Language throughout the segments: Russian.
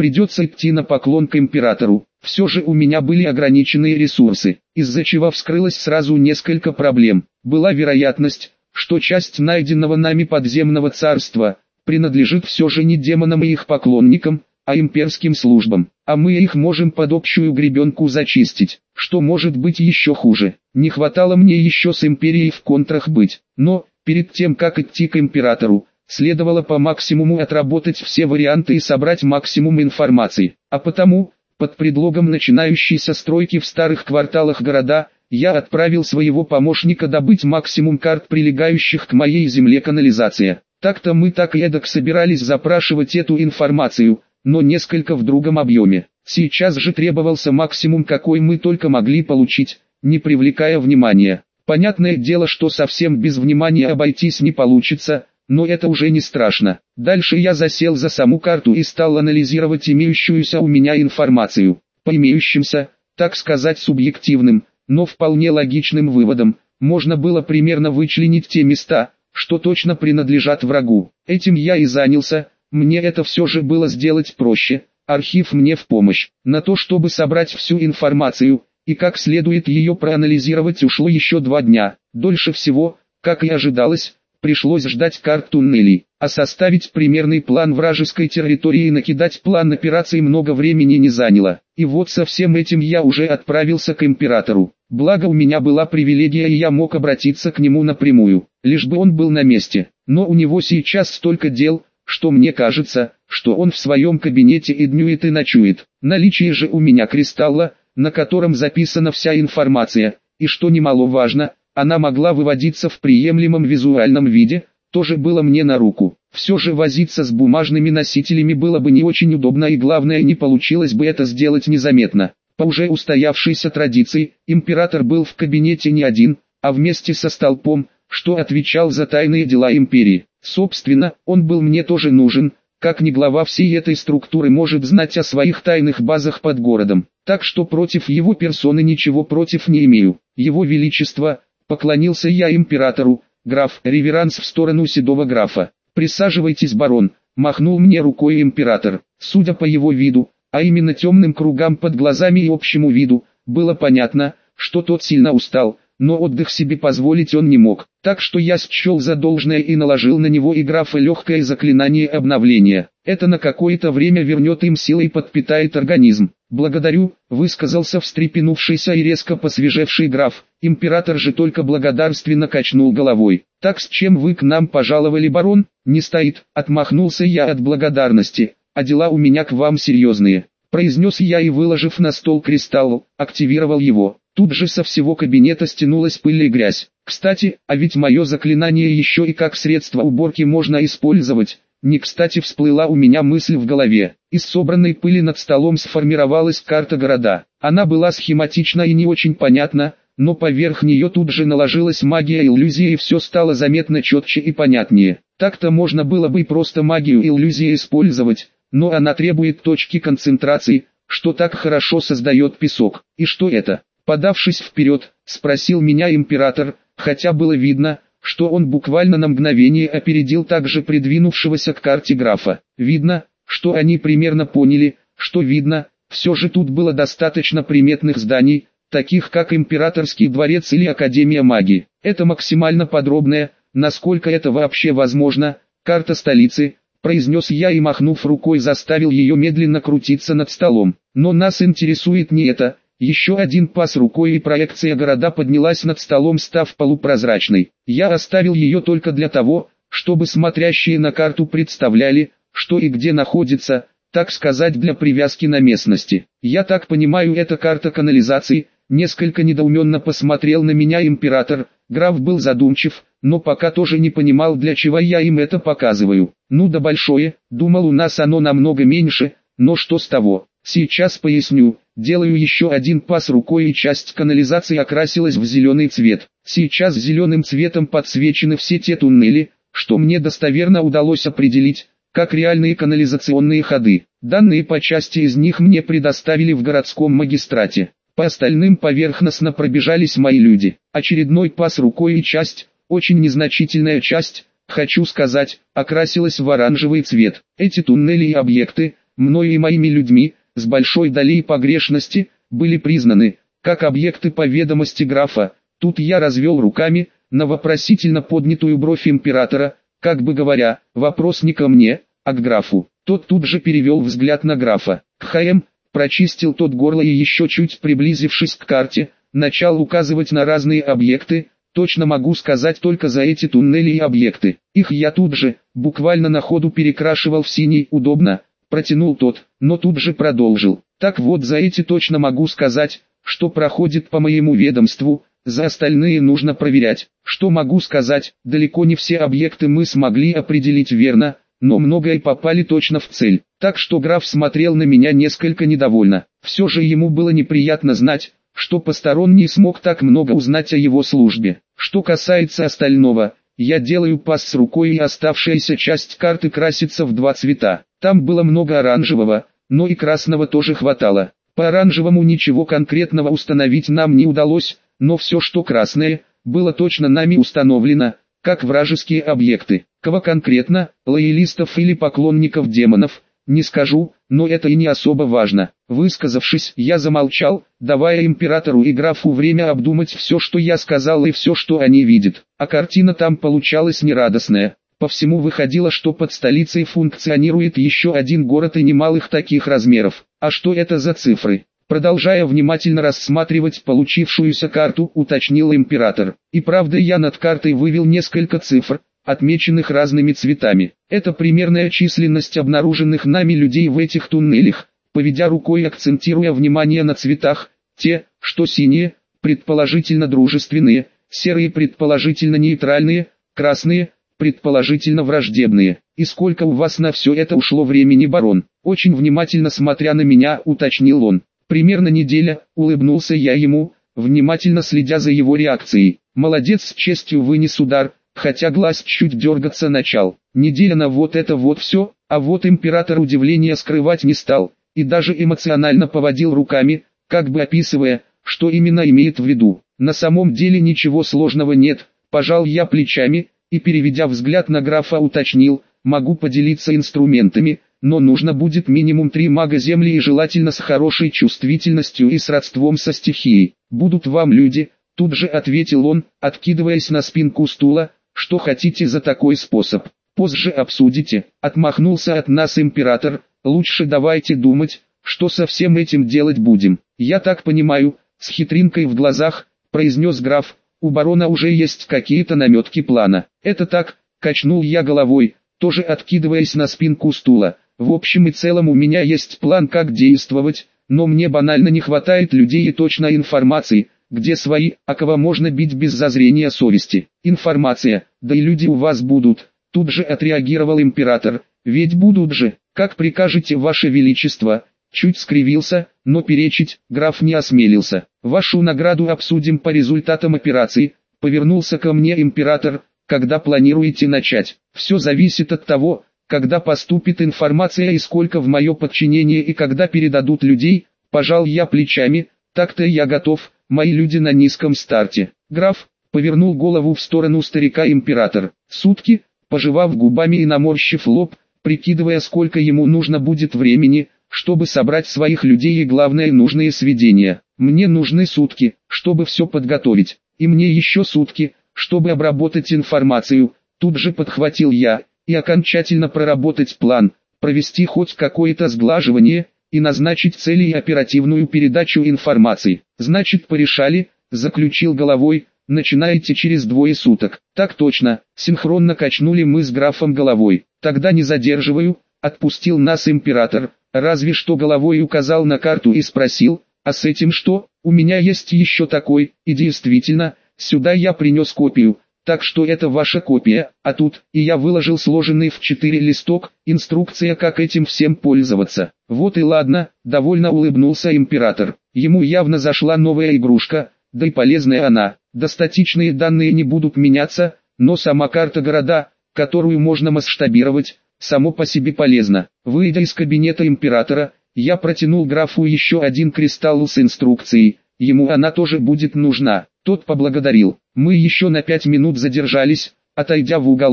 придется идти на поклон к императору. Все же у меня были ограниченные ресурсы, из-за чего вскрылось сразу несколько проблем. Была вероятность, что часть найденного нами подземного царства принадлежит все же не демонам и их поклонникам, а имперским службам, а мы их можем под общую гребенку зачистить. Что может быть еще хуже? Не хватало мне еще с империей в контрах быть, но, перед тем как идти к императору, следовало по максимуму отработать все варианты и собрать максимум информации, а потому, под предлогом начинающейся стройки в старых кварталах города, я отправил своего помощника добыть максимум карт прилегающих к моей земле канализации. Так-то мы так и эдак собирались запрашивать эту информацию, но несколько в другом объеме. Сейчас же требовался максимум, какой мы только могли получить, не привлекая внимания. Понятное дело, что совсем без внимания обойтись не получится, но это уже не страшно. Дальше я засел за саму карту и стал анализировать имеющуюся у меня информацию. По имеющимся, так сказать субъективным, но вполне логичным выводам, можно было примерно вычленить те места, что точно принадлежат врагу. Этим я и занялся, мне это все же было сделать проще, архив мне в помощь. На то, чтобы собрать всю информацию, и как следует ее проанализировать, ушло еще 2 дня. Дольше всего, как и ожидалось, пришлось ждать карт туннелей, а составить примерный план вражеской территории и накидать план операции много времени не заняло. И вот со всем этим я уже отправился к императору. Благо у меня была привилегия и я мог обратиться к нему напрямую, лишь бы он был на месте. Но у него сейчас столько дел, что мне кажется, что он в своем кабинете и днюет и ночует. Наличие же у меня кристалла, на котором записана вся информация, и что немаловажно, она могла выводиться в приемлемом визуальном виде, тоже было мне на руку. Все же возиться с бумажными носителями было бы не очень удобно и главное, не получилось бы это сделать незаметно. По уже устоявшейся традиции, император был в кабинете не один, а вместе со столпом, что отвечал за тайные дела империи. Собственно, он был мне тоже нужен, как ни глава всей этой структуры может знать о своих тайных базах под городом. Так что против его персоны ничего против не имею. Его Величество, поклонился я императору, граф, реверанс в сторону седого графа. «Присаживайтесь, барон», махнул мне рукой император. Судя по его виду, а именно темным кругам под глазами и общему виду, было понятно, что тот сильно устал, но отдых себе позволить он не мог. Так что я счел за должное и наложил на него и графа легкое заклинание обновления. Это на какое-то время вернет им силы и подпитает организм. «Благодарю», высказался встрепенувшийся и резко посвежевший граф. Император же только благодарственно качнул головой. «Так с чем вы к нам пожаловали, барон?» «Не стоит», отмахнулся я от благодарности, «а дела у меня к вам серьезные», произнес я и, выложив на стол кристалл, активировал его. Тут же со всего кабинета стянулась пыль и грязь. Кстати, а ведь мое заклинание еще и как средство уборки можно использовать. Не кстати всплыла у меня мысль в голове. Из собранной пыли над столом сформировалась карта города. Она была схематична и не очень понятна, но поверх нее тут же наложилась магия иллюзии и все стало заметно четче и понятнее. Так-то можно было бы и просто магию иллюзии использовать, но она требует точки концентрации, что так хорошо создает песок. И что это? Подавшись вперед, спросил меня император, хотя было видно, что он буквально на мгновение опередил также придвинувшегося к карте графа. Видно, что они примерно поняли, что видно, все же тут было достаточно приметных зданий, таких как Императорский дворец или Академия магии. Это максимально подробная, насколько это вообще возможно, карта столицы, произнес я и, махнув рукой, заставил ее медленно крутиться над столом. Но нас интересует не это. Еще один пас рукой и проекция города поднялась над столом, став полупрозрачной. Я оставил ее только для того, чтобы смотрящие на карту представляли, что и где находится, так сказать, для привязки на местности. «Я так понимаю, это карта канализации», несколько недоуменно посмотрел на меня император. Граф был задумчив, но пока тоже не понимал, для чего я им это показываю. «Ну да большое, думал, у нас оно намного меньше, но что с того? Сейчас поясню». Делаю еще один пас рукой и часть канализации окрасилась в зеленый цвет. Сейчас зеленым цветом подсвечены все те туннели, что мне достоверно удалось определить, как реальные канализационные ходы. Данные по части из них мне предоставили в городском магистрате. По остальным поверхностно пробежались мои люди. Очередной пас рукой и часть, очень незначительная часть, хочу сказать, окрасилась в оранжевый цвет. Эти туннели и объекты, мною и моими людьми, с большой долей погрешности, были признаны, как объекты по ведомости графа. Тут я развел руками, на вопросительно поднятую бровь императора, как бы говоря, вопрос не ко мне, а к графу. Тот тут же перевел взгляд на графа. КХМ, прочистил тот горло и еще чуть приблизившись к карте, начал указывать на разные объекты. Точно могу сказать только за эти туннели и объекты. Их я тут же, буквально на ходу перекрашивал в синий. Удобно, протянул тот, но тут же продолжил. Так вот, за эти точно могу сказать, что проходит по моему ведомству. За остальные нужно проверять. Что могу сказать, далеко не все объекты мы смогли определить верно, но многое попали точно в цель. Так что граф смотрел на меня несколько недовольно. Все же ему было неприятно знать, что посторонний смог так много узнать о его службе. Что касается остального, я делаю пас с рукой, и оставшаяся часть карты красится в два цвета. Там было много оранжевого, но и красного тоже хватало. По оранжевому ничего конкретного установить нам не удалось, но все, что красное, было точно нами установлено, как вражеские объекты. Кого конкретно, лоялистов или поклонников демонов, не скажу, но это и не особо важно. Высказавшись, я замолчал, давая императору и графу время обдумать все, что я сказал, и все, что они видят. А картина там получалась нерадостная. По всему выходило, что под столицей функционирует еще один город и немалых таких размеров. А что это за цифры? Продолжая внимательно рассматривать получившуюся карту, уточнил император. И правда, я над картой вывел несколько цифр, отмеченных разными цветами. Это примерная численность обнаруженных нами людей в этих туннелях, поведя рукой, акцентируя внимание на цветах. Те, что синие, предположительно дружественные, серые предположительно нейтральные, красные, предположительно враждебные. И сколько у вас на все это ушло времени, барон? Очень внимательно смотря на меня, уточнил он. Примерно неделя, улыбнулся я ему, внимательно следя за его реакцией. Молодец, с честью вынес удар, хотя глаз чуть дергаться начал. Неделя на вот это вот все, а вот император удивления скрывать не стал, и даже эмоционально поводил руками, как бы описывая, что именно имеет в виду. На самом деле ничего сложного нет, пожал я плечами, и переведя взгляд на графа уточнил, могу поделиться инструментами, но нужно будет минимум 3 мага земли и желательно с хорошей чувствительностью и сродством со стихией. Будут вам люди, тут же ответил он, откидываясь на спинку стула, что хотите за такой способ. Позже обсудите, отмахнулся от нас император, лучше давайте думать, что со всем этим делать будем. Я так понимаю, с хитринкой в глазах, произнес граф, у барона уже есть какие-то наметки плана. Это так, качнул я головой, тоже откидываясь на спинку стула. В общем и целом у меня есть план, как действовать, но мне банально не хватает людей и точной информации, где свои, а кого можно бить без зазрения совести. Информация, да и люди у вас будут, тут же отреагировал император, ведь будут же, как прикажете, ваше величество. Чуть скривился, но перечить граф не осмелился. Вашу награду обсудим по результатам операции, повернулся ко мне император, когда планируете начать. Все зависит от того, когда поступит информация и сколько в мое подчинение и когда передадут людей, пожал я плечами, так-то я готов, мои люди на низком старте. Граф, повернул голову в сторону старика император. Сутки, пожевав губами и наморщив лоб, прикидывая, сколько ему нужно будет времени, чтобы собрать своих людей и главное нужные сведения. Мне нужны сутки, чтобы все подготовить, и мне еще сутки, чтобы обработать информацию, тут же подхватил я, и окончательно проработать план, провести хоть какое-то сглаживание, и назначить цели и оперативную передачу информации. Значит, порешали, заключил головой, начинаете через 2 суток. Так точно, синхронно качнули мы с графом головой. Тогда не задерживаю, отпустил нас император, разве что головой указал на карту и спросил, а с этим что? У меня есть еще такой, и действительно, сюда я принес копию. Так что это ваша копия, а тут, и я выложил сложенный в 4 листок, инструкция, как этим всем пользоваться. Вот и ладно, довольно улыбнулся император. Ему явно зашла новая игрушка, да и полезная она. Достаточные данные не будут меняться, но сама карта города, которую можно масштабировать, само по себе полезно. Выйдя из кабинета императора, я протянул графу еще один кристалл с инструкцией, ему она тоже будет нужна. Тот поблагодарил. Мы еще на 5 минут задержались, отойдя в уголок,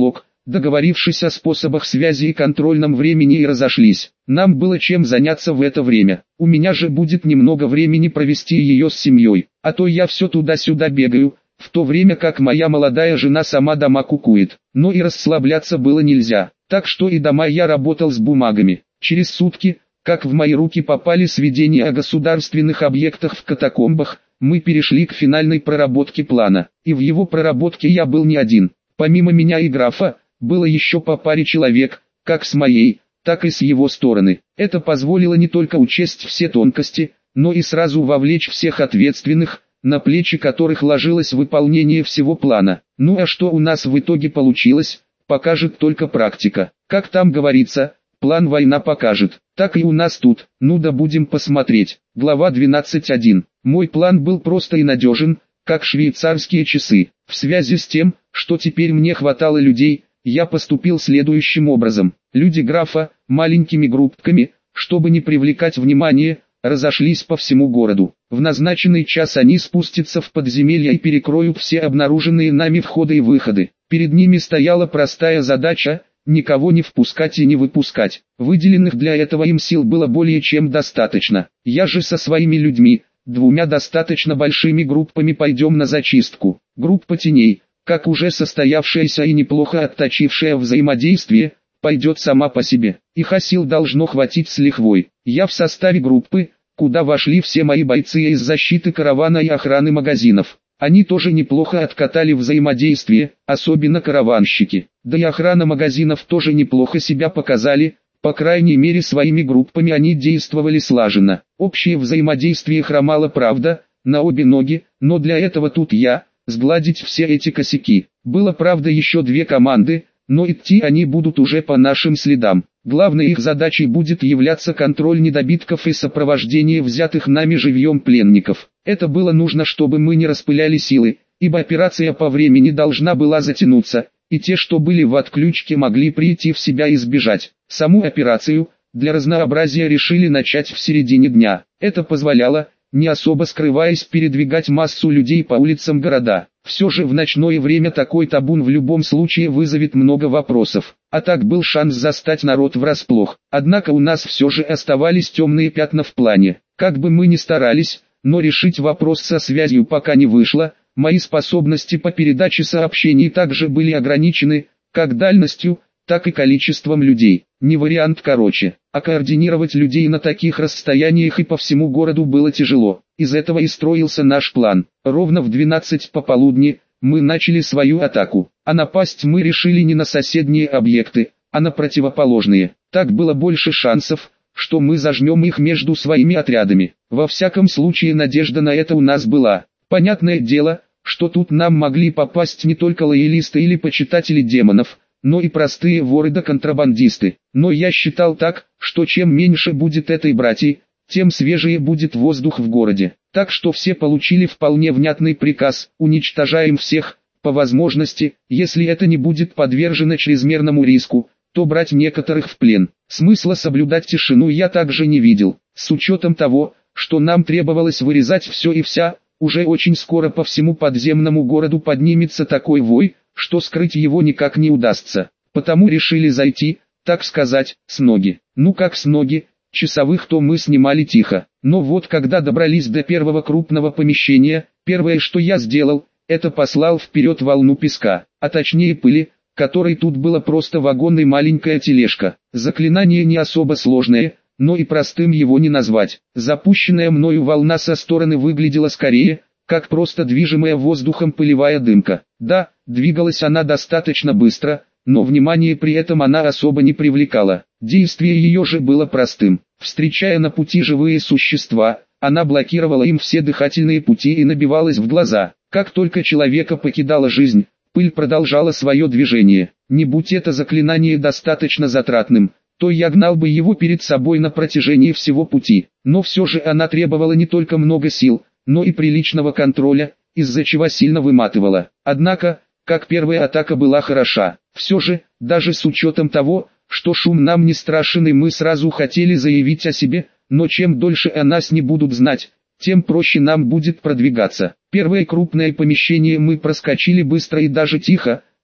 договорившись о способах связи и контрольном времени, и разошлись. Нам было чем заняться в это время. У меня же будет немного времени провести ее с семьей, а то я все туда-сюда бегаю, в то время как моя молодая жена сама дома кукует. Но и расслабляться было нельзя, так что и дома я работал с бумагами. Через сутки, как в мои руки попали сведения о государственных объектах в катакомбах, мы перешли к финальной проработке плана. И в его проработке я был не один. Помимо меня и графа, было еще по паре человек, как с моей, так и с его стороны. Это позволило не только учесть все тонкости, но и сразу вовлечь всех ответственных, на плечи которых ложилось выполнение всего плана. Ну а что у нас в итоге получилось, покажет только практика. Как там говорится, план война покажет. Так и у нас тут, ну да будем посмотреть. Глава 12.1. Мой план был прост и надежен, как швейцарские часы. В связи с тем, что теперь мне хватало людей, я поступил следующим образом. Люди графа, маленькими группками, чтобы не привлекать внимание, разошлись по всему городу. В назначенный час они спустятся в подземелье и перекроют все обнаруженные нами входы и выходы. Перед ними стояла простая задача – никого не впускать и не выпускать. Выделенных для этого им сил было более чем достаточно. Я же со своими людьми, двумя достаточно большими группами, пойдем на зачистку. Группа теней, как уже состоявшаяся и неплохо отточившая взаимодействие, пойдет сама по себе. Их сил должно хватить с лихвой. Я в составе группы, куда вошли все мои бойцы из защиты каравана и охраны магазинов. Они тоже неплохо откатали взаимодействие, особенно караванщики. Да и охрана магазинов тоже неплохо себя показали, по крайней мере своими группами они действовали слаженно. Общее взаимодействие хромало, правда, на обе ноги, но для этого тут я, сгладить все эти косяки. Было, правда, еще две команды, но идти они будут уже по нашим следам. Главной их задачей будет являться контроль недобитков и сопровождение взятых нами живьем пленников. Это было нужно, чтобы мы не распыляли силы, ибо операция по времени должна была затянуться, и те, что были в отключке, могли прийти в себя и сбежать. Саму операцию, для разнообразия, решили начать в середине дня. Это позволяло, не особо скрываясь, передвигать массу людей по улицам города. Все же в ночное время такой табун в любом случае вызовет много вопросов, а так был шанс застать народ врасплох. Однако у нас все же оставались темные пятна в плане. Как бы мы ни старались, но решить вопрос со связью пока не вышло. Мои способности по передаче сообщений также были ограничены, как дальностью, так и количеством людей. Не вариант короче, а координировать людей на таких расстояниях и по всему городу было тяжело. Из этого и строился наш план. Ровно в 12 пополудни мы начали свою атаку, а напасть мы решили не на соседние объекты, а на противоположные. Так было больше шансов, что мы зажмем их между своими отрядами. Во всяком случае надежда на это у нас была. Понятное дело, что тут нам могли попасть не только лоялисты или почитатели демонов, но и простые воры да контрабандисты. Но я считал так, что чем меньше будет этой братьи, тем свежее будет воздух в городе. Так что все получили вполне внятный приказ: уничтожаем всех, по возможности. Если это не будет подвержено чрезмерному риску, то брать некоторых в плен. Смысла соблюдать тишину я также не видел. С учетом того, что нам требовалось вырезать все и вся, уже очень скоро по всему подземному городу поднимется такой вой, что скрыть его никак не удастся. Потому решили зайти, так сказать, с ноги. Ну как с ноги, часовых-то мы снимали тихо. Но вот когда добрались до первого крупного помещения, первое, что я сделал, это послал вперед волну песка, а точнее пыли, которой тут было просто вагон и маленькая тележка. Заклинание не особо сложное, но и простым его не назвать. Запущенная мною волна со стороны выглядела скорее, как просто движимая воздухом пылевая дымка. Да, двигалась она достаточно быстро, но внимание при этом она особо не привлекала. Действие ее же было простым. Встречая на пути живые существа, она блокировала им все дыхательные пути и набивалась в глаза. Как только человека покидала жизнь, пыль продолжала свое движение. Не будь это заклинание достаточно затратным, то я гнал бы его перед собой на протяжении всего пути. Но все же она требовала не только много сил, но и приличного контроля, из-за чего сильно выматывала. Однако, как первая атака была хороша, все же, даже с учетом того, что шум нам не страшен и мы сразу хотели заявить о себе, но чем дольше о нас не будут знать, тем проще нам будет продвигаться. Первое крупное помещение мы проскочили быстро и даже тихо,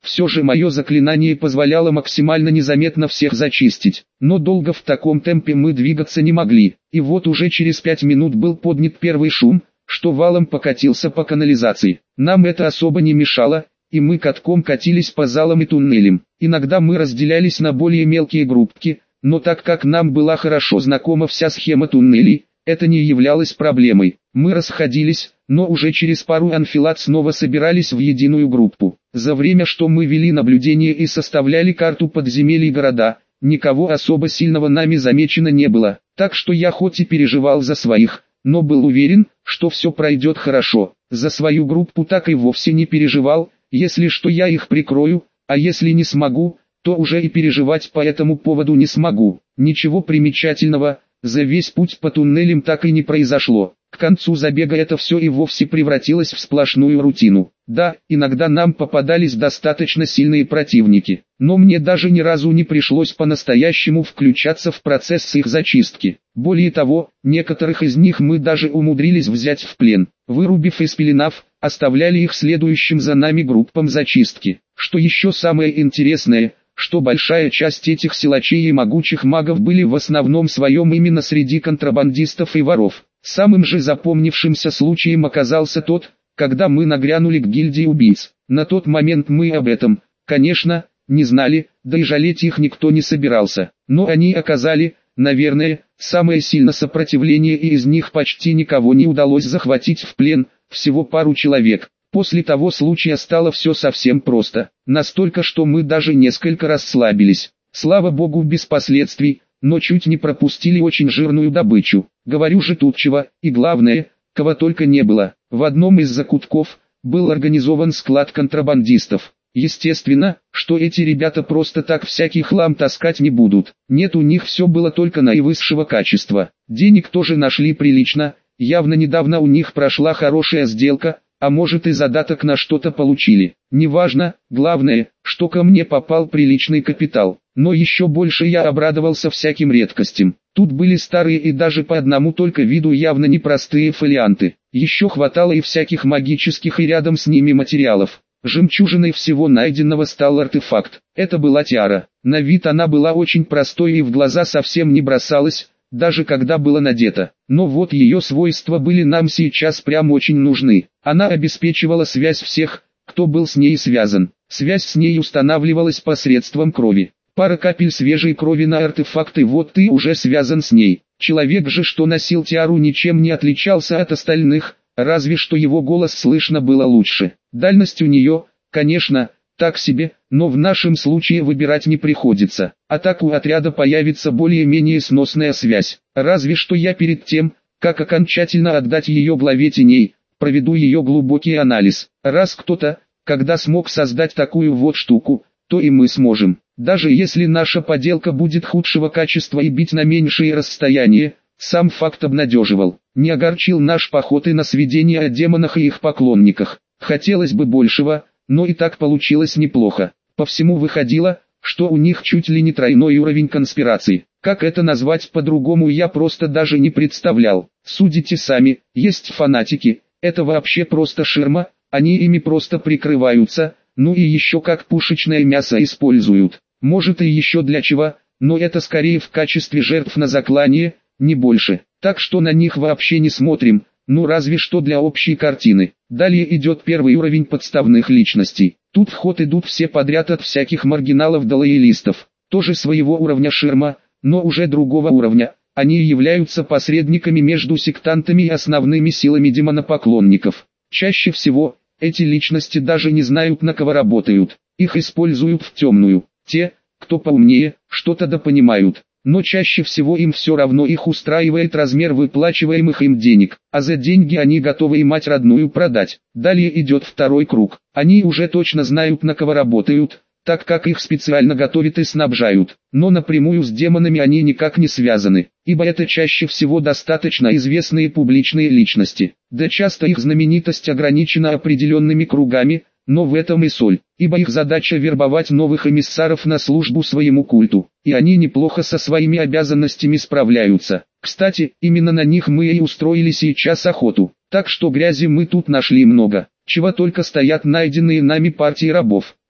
Все же мое заклинание позволяло максимально незаметно всех зачистить. Но долго в таком темпе мы двигаться не могли. И вот уже через 5 минут был поднят первый шум, что валом покатился по канализации. Нам это особо не мешало, и мы катком катились по залам и туннелям. Иногда мы разделялись на более мелкие группки, но так как нам была хорошо знакома вся схема туннелей, это не являлось проблемой. Мы расходились, но уже через пару анфилад снова собирались в единую группу. За время, что мы вели наблюдение и составляли карту подземелий города, никого особо сильного нами замечено не было. Так что я хоть и переживал за своих, но был уверен, что все пройдет хорошо. За свою группу так и вовсе не переживал, если что я их прикрою, а если не смогу, то уже и переживать по этому поводу не смогу. Ничего примечательного, за весь путь по туннелям так и не произошло. К концу забега это все и вовсе превратилось в сплошную рутину. Да, иногда нам попадались достаточно сильные противники, но мне даже ни разу не пришлось по-настоящему включаться в процесс их зачистки. Более того, некоторых из них мы даже умудрились взять в плен, вырубив и спеленав, оставляли их следующим за нами группам зачистки. Что еще самое интересное, что большая часть этих силачей и могучих магов были в основном своем именно среди контрабандистов и воров. Самым же запомнившимся случаем оказался тот, когда мы нагрянули к гильдии убийц. На тот момент мы об этом, конечно, не знали, да и жалеть их никто не собирался. Но они оказали, наверное, самое сильное сопротивление, и из них почти никого не удалось захватить в плен, всего пару человек. После того случая стало все совсем просто, настолько, что мы даже несколько расслабились. Слава богу, без последствий, но чуть не пропустили очень жирную добычу. Говорю же, тут чего, и главное, кого только не было. В одном из закутков был организован склад контрабандистов. Естественно, что эти ребята просто так всякий хлам таскать не будут. Нет, у них все было только наивысшего качества. Денег тоже нашли прилично, явно недавно у них прошла хорошая сделка, а может и задаток на что-то получили. Неважно, главное, что ко мне попал приличный капитал. Но еще больше я обрадовался всяким редкостям. Тут были старые и даже по одному только виду явно непростые фолианты. Еще хватало и всяких магических и рядом с ними материалов. Жемчужиной всего найденного стал артефакт. Это была тиара. На вид она была очень простой и в глаза совсем не бросалась, даже когда была надета. Но вот ее свойства были нам сейчас прям очень нужны. Она обеспечивала связь всех, кто был с ней связан. Связь с ней устанавливалась посредством крови. Пара капель свежей крови на артефакт, и вот ты уже связан с ней. Человек же, что носил тиару, ничем не отличался от остальных, разве что его голос слышно было лучше. Дальность у нее, конечно, так себе, но в нашем случае выбирать не приходится. А так у отряда появится более-менее сносная связь. Разве что я перед тем, как окончательно отдать ее главе теней, проведу ее глубокий анализ. Раз кто-то, когда смог создать такую вот штуку, то и мы сможем. Даже если наша поделка будет худшего качества и бить на меньшие расстояния, сам факт обнадеживал. Не огорчил наш поход и на сведения о демонах и их поклонниках. Хотелось бы большего, но и так получилось неплохо. По всему выходило, что у них чуть ли не тройной уровень конспирации. Как это назвать по-другому, я просто даже не представлял. Судите сами, есть фанатики, это вообще просто ширма, они ими просто прикрываются, ну и еще как пушечное мясо используют. Может и еще для чего, но это скорее в качестве жертв на заклание, не больше. Так что на них вообще не смотрим, ну разве что для общей картины. Далее идет первый уровень подставных личностей. Тут в ход идут все подряд от всяких маргиналов до лоялистов. Тоже своего уровня ширма, но уже другого уровня. Они являются посредниками между сектантами и основными силами демонопоклонников. Чаще всего, эти личности даже не знают, на кого работают. Их используют в темную. Те, кто поумнее, что-то допонимают. Но чаще всего им все равно, их устраивает размер выплачиваемых им денег, а за деньги они готовы и мать родную продать. Далее идет второй круг. Они уже точно знают, на кого работают, так как их специально готовят и снабжают. Но напрямую с демонами они никак не связаны, ибо это чаще всего достаточно известные публичные личности. Да часто их знаменитость ограничена определенными кругами, но в этом и соль, ибо их задача вербовать новых эмиссаров на службу своему культу, и они неплохо со своими обязанностями справляются. Кстати, именно на них мы и устроили сейчас охоту, так что грязи мы тут нашли много, чего только стоят найденные нами партии рабов. О,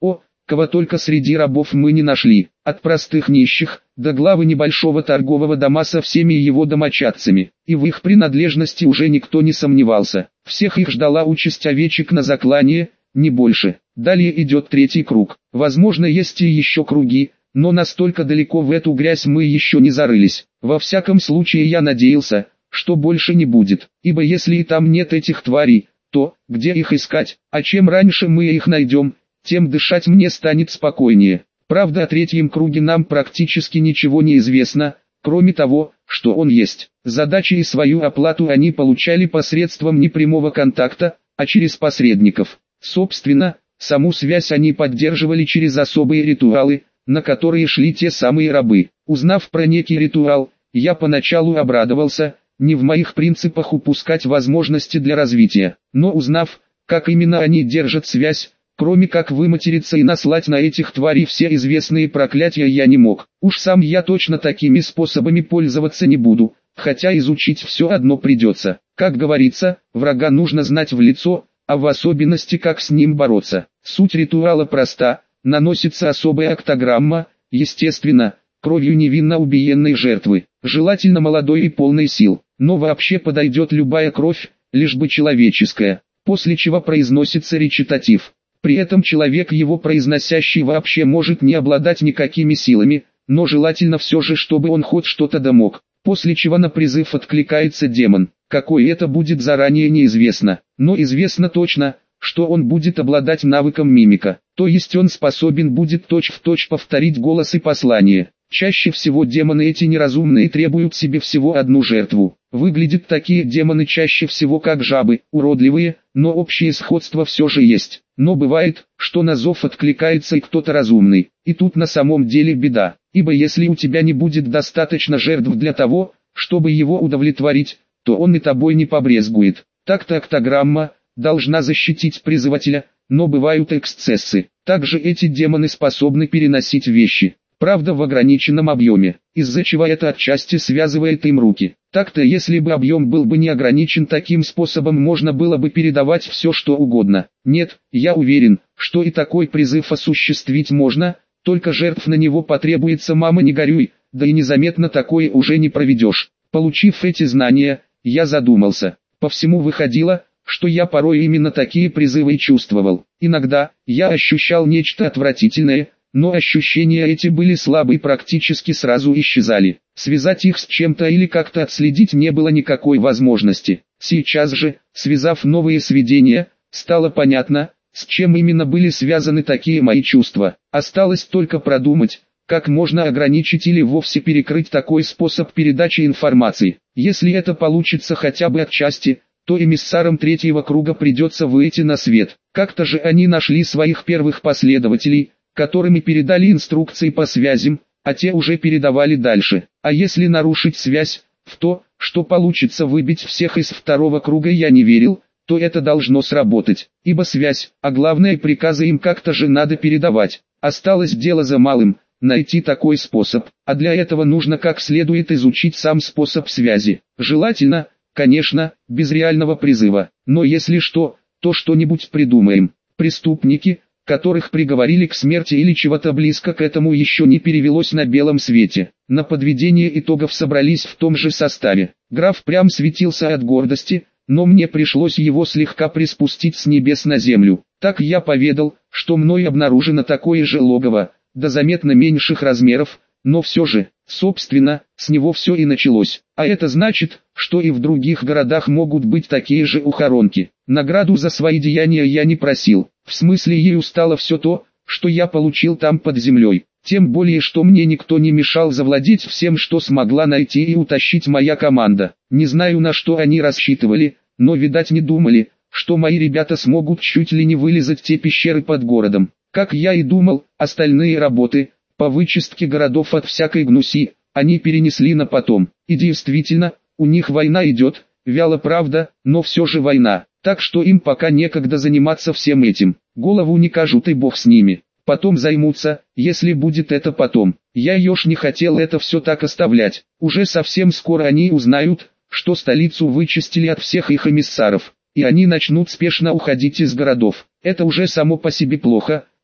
кого только среди рабов мы не нашли, от простых нищих, до главы небольшого торгового дома со всеми его домочадцами, и в их принадлежности уже никто не сомневался. Всех их ждала участь овечек на заклание, не больше. Далее идет третий круг. Возможно, есть и еще круги, но настолько далеко в эту грязь мы еще не зарылись. Во всяком случае я надеялся, что больше не будет, ибо если и там нет этих тварей, то, где их искать, а чем раньше мы их найдем, тем дышать мне станет спокойнее. Правда, о третьем круге нам практически ничего не известно, кроме того, что он есть. Задачи и свою оплату они получали посредством не прямого контакта, а через посредников. Собственно, саму связь они поддерживали через особые ритуалы, на которые шли те самые рабы. Узнав про некий ритуал, я поначалу обрадовался, не в моих принципах упускать возможности для развития, но узнав, как именно они держат связь, кроме как выматериться и наслать на этих тварей все известные проклятия, я не мог. Уж сам я точно такими способами пользоваться не буду, хотя изучить все одно придется. Как говорится, врага нужно знать в лицо, а в особенности как с ним бороться. Суть ритуала проста, наносится особая октограмма, естественно, кровью невинно убиенной жертвы, желательно молодой и полной сил, но вообще подойдет любая кровь, лишь бы человеческая, после чего произносится речитатив. При этом человек, его произносящий, вообще может не обладать никакими силами, но желательно все же, чтобы он хоть что-то домог, после чего на призыв откликается демон. Какой это будет, заранее неизвестно, но известно точно, что он будет обладать навыком мимика, то есть он способен будет точь-в-точь повторить голос и послание. Чаще всего демоны эти неразумные требуют себе всего одну жертву. Выглядят такие демоны чаще всего как жабы, уродливые, но общее сходство все же есть. Но бывает, что на зов откликается и кто-то разумный, и тут на самом деле беда, ибо если у тебя не будет достаточно жертв для того, чтобы его удовлетворить, то он и тобой не побрезгует. Так-то октограмма должна защитить призывателя, но бывают эксцессы. Также эти демоны способны переносить вещи, правда в ограниченном объеме, из-за чего это отчасти связывает им руки. Так-то если бы объем был бы не ограничен, таким способом можно было бы передавать все что угодно. Нет, я уверен, что и такой призыв осуществить можно, только жертв на него потребуется, мама не горюй, да и незаметно такое уже не проведешь. Получив эти знания, я задумался. По всему выходило, что я порой именно такие призывы и чувствовал. Иногда я ощущал нечто отвратительное, но ощущения эти были слабы и практически сразу исчезали. Связать их с чем-то или как-то отследить не было никакой возможности. Сейчас же, связав новые сведения, стало понятно, с чем именно были связаны такие мои чувства. Осталось только продумать, как можно ограничить или вовсе перекрыть такой способ передачи информации. Если это получится хотя бы отчасти, то эмиссарам третьего круга придется выйти на свет. Как-то же они нашли своих первых последователей, которыми передали инструкции по связям, а те уже передавали дальше. А если нарушить связь, в то, что получится выбить всех из второго круга, я не верил, то это должно сработать, ибо связь, а главное приказы им как-то же надо передавать. Осталось дело за малым – найти такой способ, а для этого нужно как следует изучить сам способ связи. Желательно, конечно, без реального призыва, но если что, то что-нибудь придумаем. Преступники, которых приговорили к смерти или чего-то близко к этому еще не перевелось на белом свете, на подведение итогов собрались в том же составе. Граф прям светился от гордости, но мне пришлось его слегка приспустить с небес на землю. Так я поведал, что мной обнаружено такое же логово, до заметно меньших размеров, но все же, собственно, с него все и началось. А это значит, что и в других городах могут быть такие же ухоронки. Награду за свои деяния я не просил, в смысле ею стало все то, что я получил там под землей. Тем более, что мне никто не мешал завладеть всем, что смогла найти и утащить моя команда. Не знаю, на что они рассчитывали, но, видать, не думали, что мои ребята смогут чуть ли не вылезать те пещеры под городом. Как я и думал, остальные работы, по вычистке городов от всякой гнуси, они перенесли на потом. И действительно, у них война идет, вяло правда, но все же война. Так что им пока некогда заниматься всем этим. Голову не кажут и бог с ними. Потом займутся, если будет это потом. Я ешь не хотел это все так оставлять. Уже совсем скоро они узнают, что столицу вычистили от всех их эмиссаров. И они начнут спешно уходить из городов. Это уже само по себе плохо,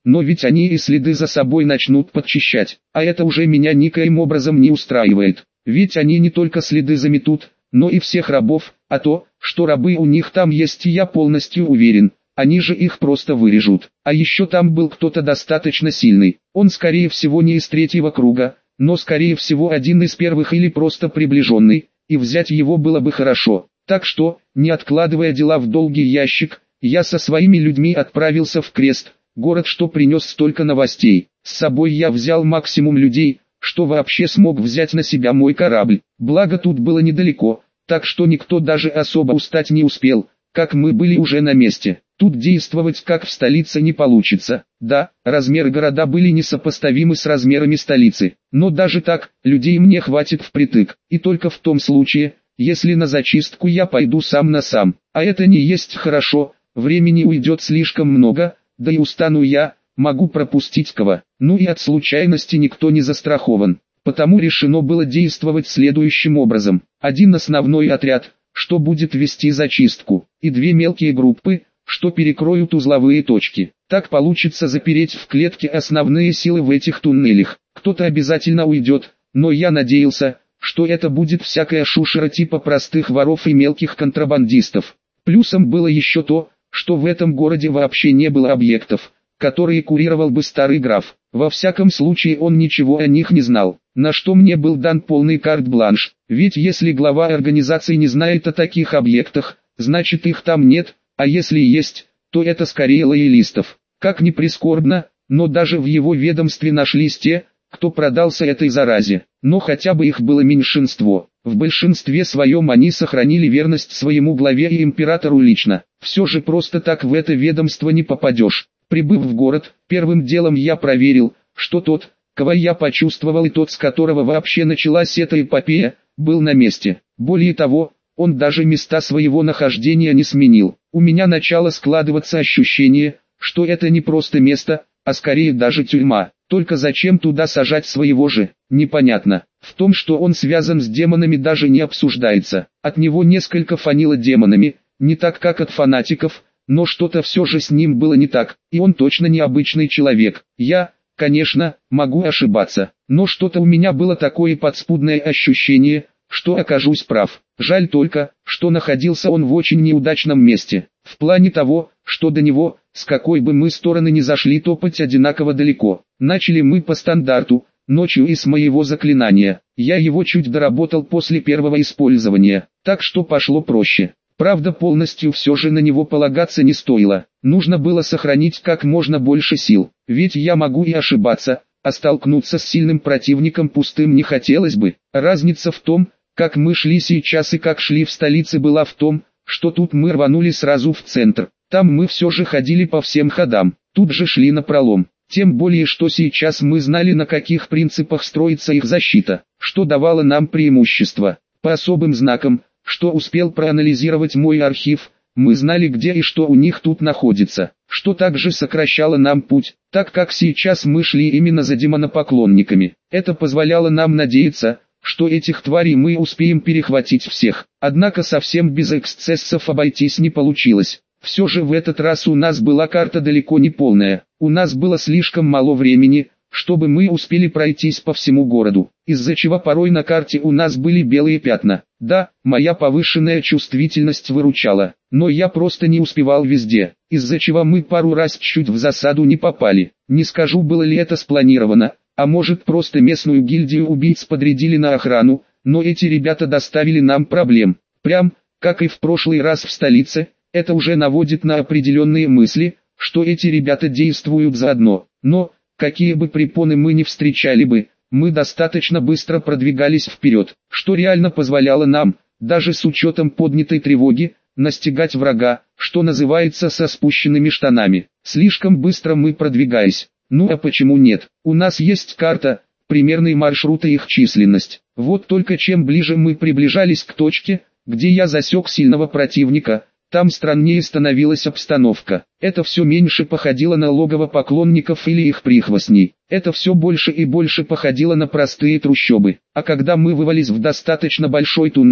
но ведь они и следы за собой начнут подчищать, а это уже меня никоим образом не устраивает. Ведь они не только следы заметут, но и всех рабов, а то, что рабы у них там есть, я полностью уверен. Они же их просто вырежут. А еще там был кто-то достаточно сильный. Он скорее всего не из третьего круга, но скорее всего один из первых или просто приближенный, и взять его было бы хорошо. Так что, не откладывая дела в долгий ящик, я со своими людьми отправился в Крест, город, что принес столько новостей. С собой я взял максимум людей, что вообще смог взять на себя мой корабль. Благо тут было недалеко, так что никто даже особо устать не успел, как мы были уже на месте. Тут действовать как в столице не получится. Да, размеры города были несопоставимы с размерами столицы, но даже так, людей мне хватит впритык, и только в том случае, если на зачистку я пойду сам на сам. А это не есть хорошо, времени уйдет слишком много, да и устану я, могу пропустить кого. Ну и от случайности никто не застрахован. Потому решено было действовать следующим образом. Один основной отряд, что будет вести зачистку, и две мелкие группы, что перекроют узловые точки. Так получится запереть в клетке основные силы в этих туннелях. Кто-то обязательно уйдет, но я надеялся, что это будет всякая шушера типа простых воров и мелких контрабандистов. Плюсом было еще то, что в этом городе вообще не было объектов, которые курировал бы старый граф. Во всяком случае он ничего о них не знал, на что мне был дан полный карт-бланш. Ведь если глава организации не знает о таких объектах, значит их там нет, а если есть, то это скорее лоялистов. Как ни прискорбно, но даже в его ведомстве нашлись те, кто продался этой заразе. Но хотя бы их было меньшинство. В большинстве своем они сохранили верность своему главе и императору лично. Все же просто так в это ведомство не попадешь. Прибыв в город, первым делом я проверил, что тот, кого я почувствовал и тот, с которого вообще началась эта эпопея, был на месте. Более того, он даже места своего нахождения не сменил. У меня начало складываться ощущение, что это не просто место, а скорее даже тюрьма. Только зачем туда сажать своего же, непонятно. В том, что он связан с демонами, даже не обсуждается. От него несколько фанило демонами, не так как от фанатиков, но что-то все же с ним было не так, и он точно не обычный человек. Я, конечно, могу ошибаться, но что-то у меня было такое подспудное ощущение, что окажусь прав. Жаль только, что находился он в очень неудачном месте. В плане того, что до него, с какой бы мы стороны ни зашли, топать одинаково далеко. Начали мы по стандарту, ночью из моего заклинания. Я его чуть доработал после первого использования, так что пошло проще. Правда, полностью все же на него полагаться не стоило. Нужно было сохранить как можно больше сил, ведь я могу и ошибаться, а столкнуться с сильным противником пустым не хотелось бы. Разница в том, как мы шли сейчас и как шли в столице, была в том, что тут мы рванули сразу в центр. Там мы все же ходили по всем ходам, тут же шли напролом. Тем более, что сейчас мы знали, на каких принципах строится их защита, что давало нам преимущество. По особым знакам, что успел проанализировать мой архив, мы знали, где и что у них тут находится, что также сокращало нам путь, так как сейчас мы шли именно за демонопоклонниками. Это позволяло нам надеяться, что этих тварей мы успеем перехватить всех. Однако совсем без эксцессов обойтись не получилось. Все же в этот раз у нас была карта далеко не полная. У нас было слишком мало времени, чтобы мы успели пройтись по всему городу, из-за чего порой на карте у нас были белые пятна. Да, моя повышенная чувствительность выручала, но я просто не успевал везде, из-за чего мы пару раз чуть в засаду не попали. Не скажу, было ли это спланировано, а может просто местную гильдию убийц подрядили на охрану, но эти ребята доставили нам проблем. Прям, как и в прошлый раз в столице, это уже наводит на определенные мысли, что эти ребята действуют заодно. Но, какие бы препоны мы ни встречали бы, мы достаточно быстро продвигались вперед, что реально позволяло нам, даже с учетом поднятой тревоги, настигать врага, что называется, со спущенными штанами. Слишком быстро мы продвигались. Ну а почему нет? У нас есть карта, примерный маршрут и их численность. Вот только чем ближе мы приближались к точке, где я засек сильного противника, там страннее становилась обстановка. Это все меньше походило на логово поклонников или их прихвостней. Это все больше и больше походило на простые трущобы. А когда мы вывалились в достаточно большой туннель,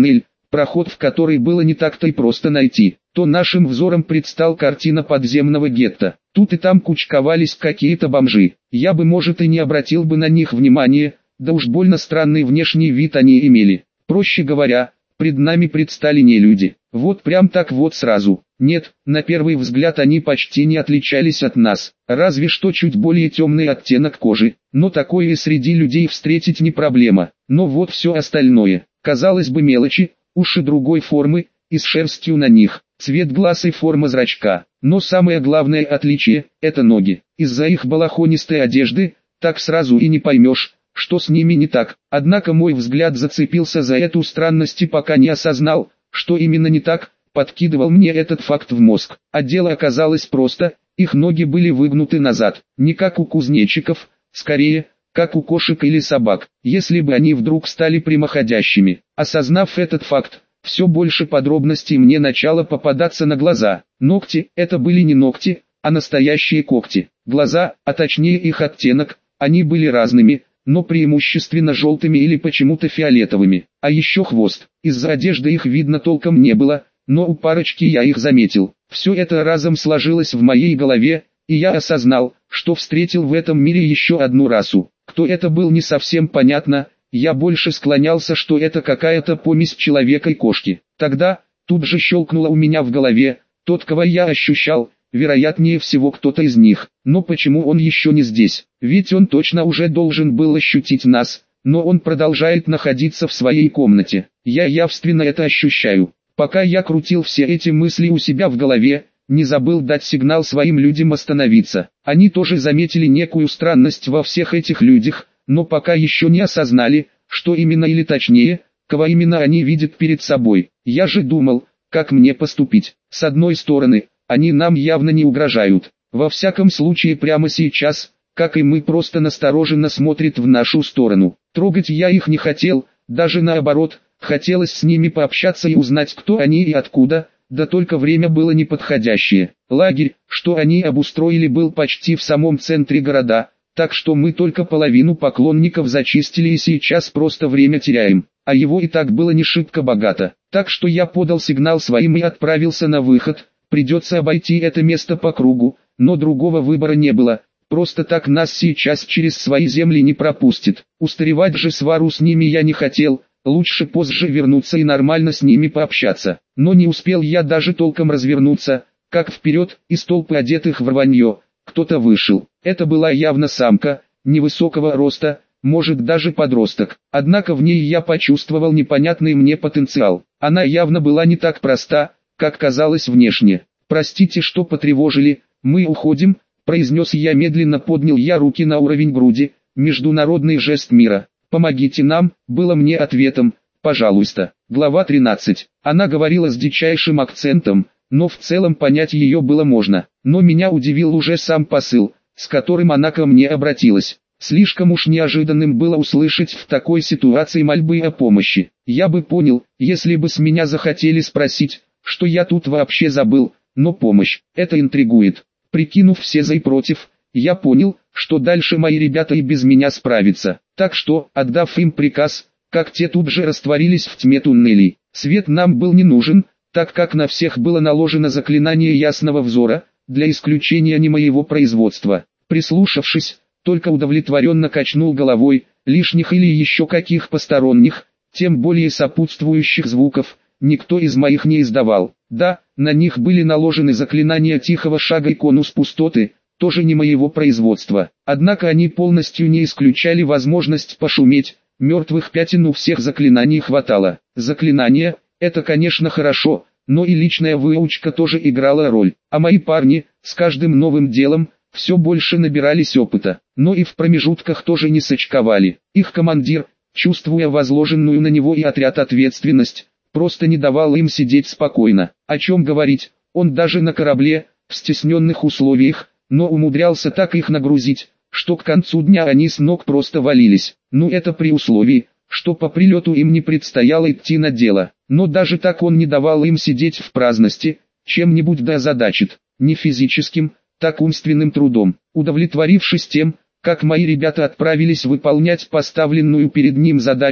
проход в который было не так-то и просто найти, то нашим взором предстала картина подземного гетто. Тут и там кучковались какие-то бомжи. Я бы, может, и не обратил бы на них внимания, да уж больно странный внешний вид они имели. Проще говоря, пред нами предстали не люди. Вот прям так вот сразу. Нет, на первый взгляд они почти не отличались от нас, разве что чуть более темный оттенок кожи. Но такое и среди людей встретить не проблема. Но вот все остальное, казалось бы, мелочи, уши другой формы, и с шерстью на них, цвет глаз и форма зрачка. Но самое главное отличие – это ноги. Из-за их балахонистой одежды, так сразу и не поймешь, что с ними не так. Однако мой взгляд зацепился за эту странность и пока не осознал, что именно не так, подкидывал мне этот факт в мозг. А дело оказалось просто, их ноги были выгнуты назад, не как у кузнечиков, скорее, как у кошек или собак, если бы они вдруг стали прямоходящими. Осознав этот факт, все больше подробностей мне начало попадаться на глаза. Ногти – это были не ногти, а настоящие когти. Глаза, а точнее их оттенок, они были разными, но преимущественно желтыми или почему-то фиолетовыми. А еще хвост. Из-за одежды их видно толком не было, но у парочки я их заметил. Все это разом сложилось в моей голове, и я осознал, что встретил в этом мире еще одну расу. Кто это был, не совсем понятно, я больше склонялся, что это какая-то помесь человека и кошки. Тогда, тут же щелкнуло у меня в голове, тот, кого я ощущал, вероятнее всего кто-то из них. Но почему он еще не здесь? Ведь он точно уже должен был ощутить нас, но он продолжает находиться в своей комнате. Я явственно это ощущаю. Пока я крутил все эти мысли у себя в голове, не забыл дать сигнал своим людям остановиться. Они тоже заметили некую странность во всех этих людях, но пока еще не осознали, что именно или точнее, кого именно они видят перед собой. Я же думал, как мне поступить. С одной стороны, они нам явно не угрожают. Во всяком случае прямо сейчас, как и мы, просто настороженно смотрят в нашу сторону. Трогать я их не хотел, даже наоборот, хотелось с ними пообщаться и узнать, кто они и откуда, да только время было неподходящее. Лагерь, что они обустроили, был почти в самом центре города, так что мы только половину поклонников зачистили и сейчас просто время теряем, а его и так было не шибко богато. Так что я подал сигнал своим и отправился на выход. Придется обойти это место по кругу, но другого выбора не было. Просто так нас сейчас через свои земли не пропустит. Устаревать же свару с ними я не хотел, лучше позже вернуться и нормально с ними пообщаться. Но не успел я даже толком развернуться, как вперед, из толпы одетых в рванье, кто-то вышел. Это была явно самка, невысокого роста, может даже подросток. Однако в ней я почувствовал непонятный мне потенциал. Она явно была не так проста, как казалось внешне. «Простите, что потревожили, мы уходим», — произнес я медленно, поднял я руки на уровень груди, международный жест мира. «Помогите нам», было мне ответом, «пожалуйста». Глава 13. Она говорила с дичайшим акцентом, но в целом понять ее было можно. Но меня удивил уже сам посыл, с которым она ко мне обратилась. Слишком уж неожиданным было услышать в такой ситуации мольбы о помощи. Я бы понял, если бы с меня захотели спросить, что я тут вообще забыл, но помощь, это интригует. Прикинув все за и против, я понял, что дальше мои ребята и без меня справятся. Так что, отдав им приказ, как те тут же растворились в тьме туннелей. Свет нам был не нужен, так как на всех было наложено заклинание ясного взора, для исключения не моего производства. Прислушавшись, только удовлетворенно качнул головой, лишних или еще каких посторонних, тем более сопутствующих звуков, никто из моих не издавал. Да, на них были наложены заклинания тихого шага и конус пустоты, тоже не моего производства. Однако они полностью не исключали возможность пошуметь, мертвых пятен у всех заклинаний хватало. Заклинания, это конечно хорошо, но и личная выучка тоже играла роль. А мои парни, с каждым новым делом, все больше набирались опыта, но и в промежутках тоже не сочковали. Их командир, чувствуя возложенную на него и отряд ответственность, просто не давал им сидеть спокойно. О чем говорить, он даже на корабле, в стесненных условиях, но умудрялся так их нагрузить, что к концу дня они с ног просто валились. Ну это при условии, что по прилету им не предстояло идти на дело. Но даже так он не давал им сидеть в праздности, чем-нибудь да озадачит, не физическим, так умственным трудом. Удовлетворившись тем, как мои ребята отправились выполнять поставленную перед ним задачу,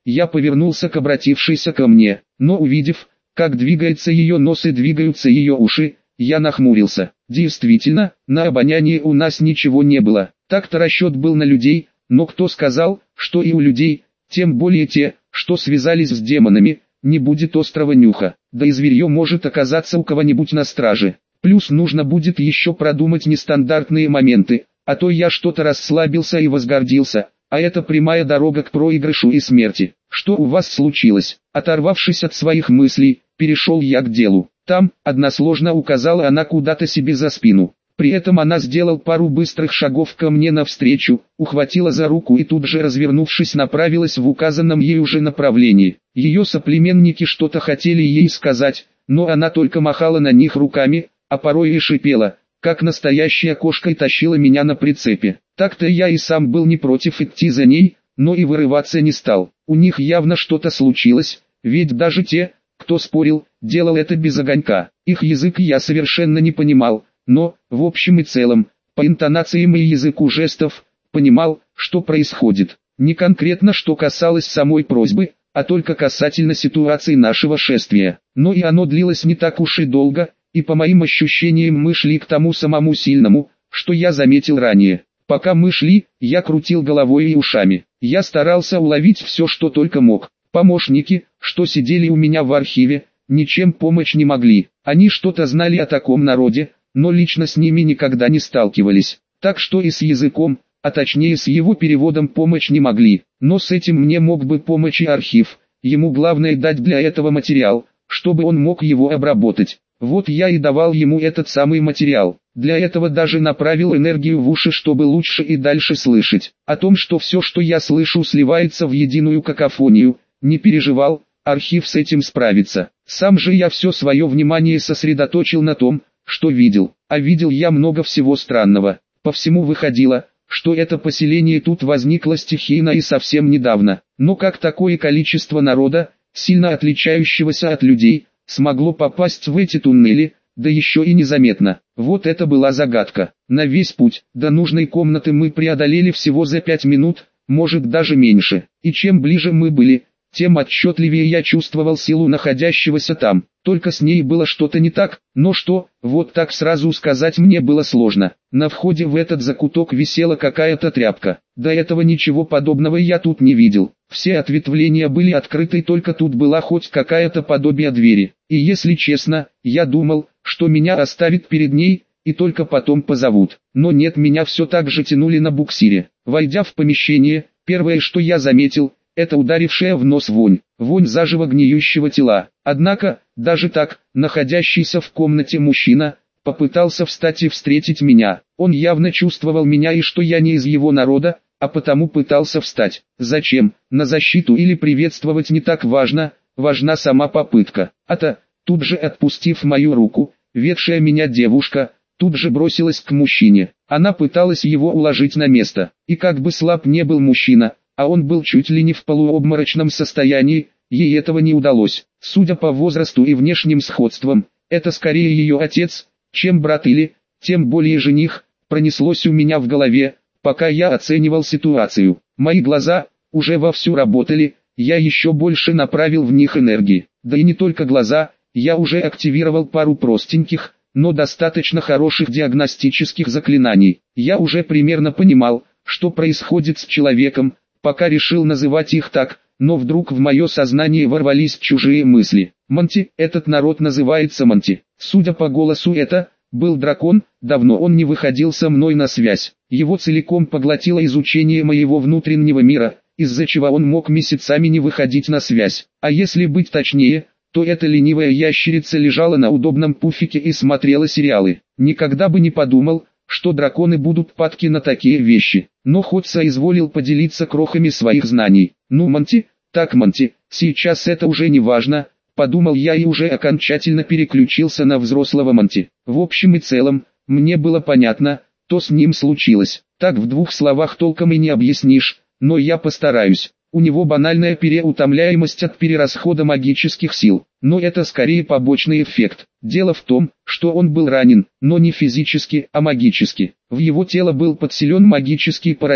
Я повернулся к обратившейся ко мне, но увидев, как двигается ее нос и двигаются ее уши, я нахмурился. Действительно, на обонянии у нас ничего не было. Так-то расчет был на людей, но кто сказал, что и у людей, тем более те, что связались с демонами, не будет острого нюха. Да и зверье может оказаться у кого-нибудь на страже. Плюс нужно будет еще продумать нестандартные моменты, а то я что-то расслабился и возгордился, а это прямая дорога к проигрышу и смерти. Что у вас случилось? Оторвавшись от своих мыслей, перешел я к делу. Там, односложно указала она куда-то себе за спину. При этом она сделала пару быстрых шагов ко мне навстречу, ухватила за руку и тут же, развернувшись, направилась в указанном ей уже направлении. Ее соплеменники что-то хотели ей сказать, но она только махала на них руками, а порой и шипела, как настоящая кошка, и тащила меня на прицепе. Так-то я и сам был не против идти за ней, но и вырываться не стал. У них явно что-то случилось, ведь даже те, кто спорил, делал это без огонька. Их язык я совершенно не понимал, но, в общем и целом, по интонациям и языку жестов, понимал, что происходит. Не конкретно что касалось самой просьбы, а только касательно ситуации нашего шествия. Но и оно длилось не так уж и долго, и по моим ощущениям мы шли к тому самому сильному, что я заметил ранее. Пока мы шли, я крутил головой и ушами. Я старался уловить все, что только мог. Помощники, что сидели у меня в архиве, ничем помочь не могли. Они что-то знали о таком народе, но лично с ними никогда не сталкивались. Так что и с языком, а точнее с его переводом, помочь не могли. Но с этим мне мог бы помочь и архив. Ему главное дать для этого материал, чтобы он мог его обработать. Вот я и давал ему этот самый материал. Для этого даже направил энергию в уши, чтобы лучше и дальше слышать. О том, что все, что я слышу, сливается в единую какофонию, не переживал, архив с этим справится. Сам же я все свое внимание сосредоточил на том, что видел. А видел я много всего странного. По всему выходило, что это поселение тут возникло стихийно и совсем недавно. Но как такое количество народа, сильно отличающегося от людей, смогло попасть в эти туннели, да еще и незаметно? Вот это была загадка. На весь путь до нужной комнаты мы преодолели всего за 5 минут, может даже меньше. И чем ближе мы были, тем отчетливее я чувствовал силу находящегося там. Только с ней было что-то не так, но что, вот так сразу сказать мне было сложно. На входе в этот закуток висела какая-то тряпка. До этого ничего подобного я тут не видел. Все ответвления были открыты, только тут была хоть какая-то подобие двери. И если честно, я думал, что меня оставят перед ней, и только потом позовут. Но нет, меня все так же тянули на буксире. Войдя в помещение, первое, что я заметил, это ударившая в нос вонь. Вонь заживо гниющего тела. Однако, даже так, находящийся в комнате мужчина попытался встать и встретить меня. Он явно чувствовал меня и что я не из его народа, а потому пытался встать. Зачем? На защиту или приветствовать не так важно, важна сама попытка. Тут же отпустив мою руку, ведшая меня девушка, тут же бросилась к мужчине. Она пыталась его уложить на место. И как бы слаб не был мужчина, а он был чуть ли не в полуобморочном состоянии, ей этого не удалось. Судя по возрасту и внешним сходствам, это скорее ее отец, чем брат или, тем более жених, пронеслось у меня в голове, пока я оценивал ситуацию. Мои глаза уже вовсю работали, я еще больше направил в них энергии. Да и не только глаза, я уже активировал пару простеньких, но достаточно хороших диагностических заклинаний. Я уже примерно понимал, что происходит с человеком, пока решил называть их так, но вдруг в мое сознание ворвались чужие мысли. Манти, этот народ называется Манти. Судя по голосу, это был дракон, давно он не выходил со мной на связь. Его целиком поглотило изучение моего внутреннего мира, из-за чего он мог месяцами не выходить на связь. А если быть точнее, то эта ленивая ящерица лежала на удобном пуфике и смотрела сериалы. Никогда бы не подумал, что драконы будут падки на такие вещи, но хоть соизволил поделиться крохами своих знаний. Ну, Манти, так Манти, сейчас это уже не важно, подумал я и уже окончательно переключился на взрослого Манти. В общем и целом, мне было понятно, что с ним случилось. Так в 2 словах толком и не объяснишь, но я постараюсь. У него банальная переутомляемость от перерасхода магических сил, но это скорее побочный эффект. Дело в том, что он был ранен, но не физически, а магически. В его тело был подселен магический паразит.